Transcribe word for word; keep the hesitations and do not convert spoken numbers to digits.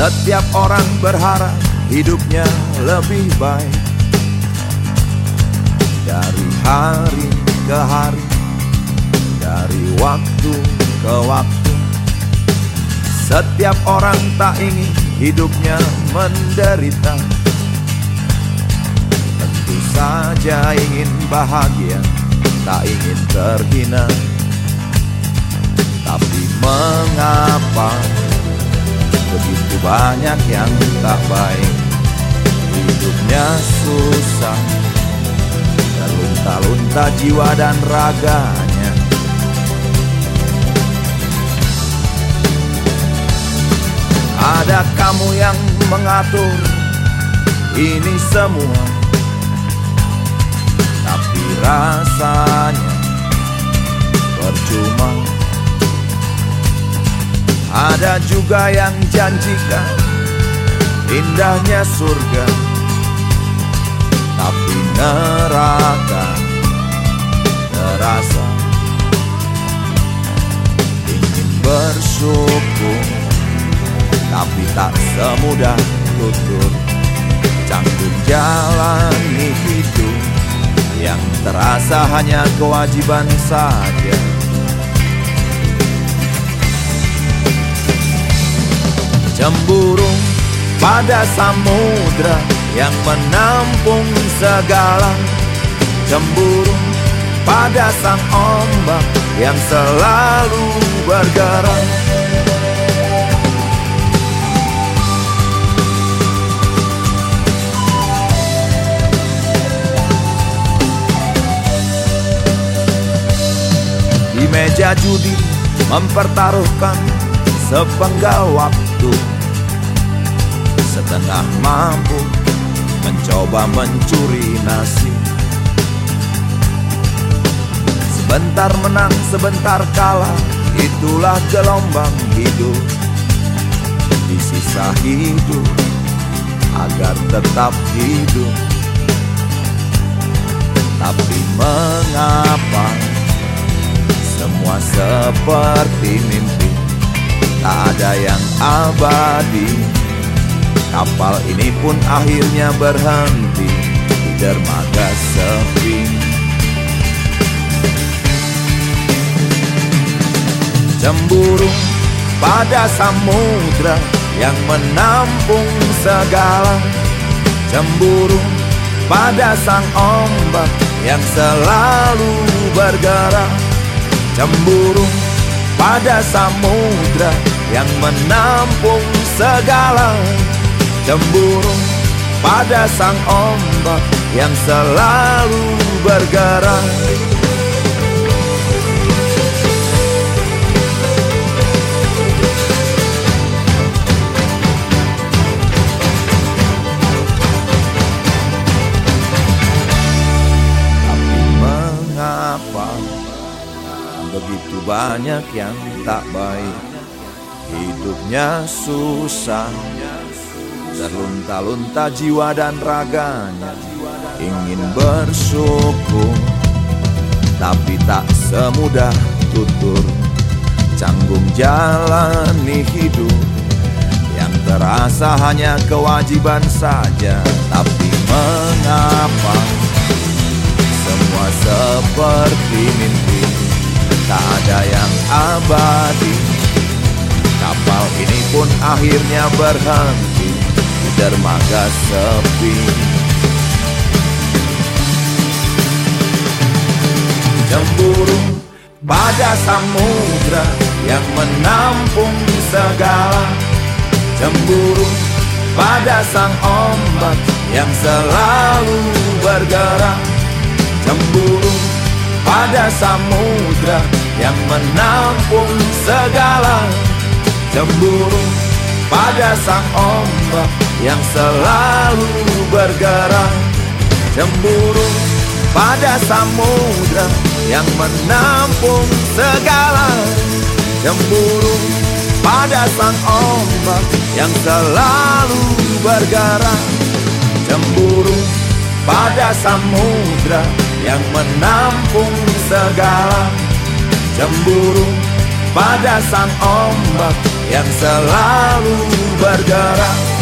Setiap orang berharap hidupnya lebih baik. Dari hari ke hari, dari waktu ke waktu, setiap orang tak ingin hidupnya menderita. Tentu saja ingin bahagia, tak ingin terhina. Tapi mengapa begitu banyak yang tak baik? Hidupnya susah, terlunta-lunta jiwa dan raganya. Ada kamu yang mengatur ini semua, tapi rasanya percuma. Ada juga yang janjikan indahnya surga, tapi neraka terasa. Ingin bersyukur, tapi tak semudah tutur. Canggung jalani hidup yang terasa hanya kewajiban saja. Cemburu pada samudra yang menampung segala. Cemburu pada sang ombak yang selalu bergerak. Di meja judi mempertaruhkan sepenggal waktu, setengah mampu mencoba mencuri nasib. Sebentar menang, sebentar kalah, itulah gelombang hidup. Di sisa hidup agar tetap hidup. Tapi mengapa semua seperti mimpi, tak ada yang abadi. Kapal ini pun akhirnya berhenti di dermaga sepi. Cemburu pada samudra yang menampung segala. Cemburu pada sang ombak yang selalu bergerak. Cemburu pada samudra yang menampung segala. Cemburu pada sang ombak yang selalu bergerak. Tapi mengapa begitu banyak yang tak baik? Hidupnya susah, terlunta-lunta jiwa dan raganya. Ingin bersyukur, tapi tak semudah tutur. Canggung jalani hidup yang terasa hanya kewajiban saja. Tapi mengapa semua seperti mimpi, tak ada yang abadi. Kapal ini pun akhirnya berhenti di dermaga sepi. Cemburu pada samudra yang menampung segala. Cemburu pada sang ombak yang selalu bergerak. Cemburu pada samudra yang menampung segala. Cemburu pada sang ombak yang selalu bergerak. Cemburu pada samudra yang menampung segala. Cemburu pada sang ombak yang selalu bergerak. Cemburu pada samudra yang menampung segala. Cemburu pada sang ombak yang selalu bergerak.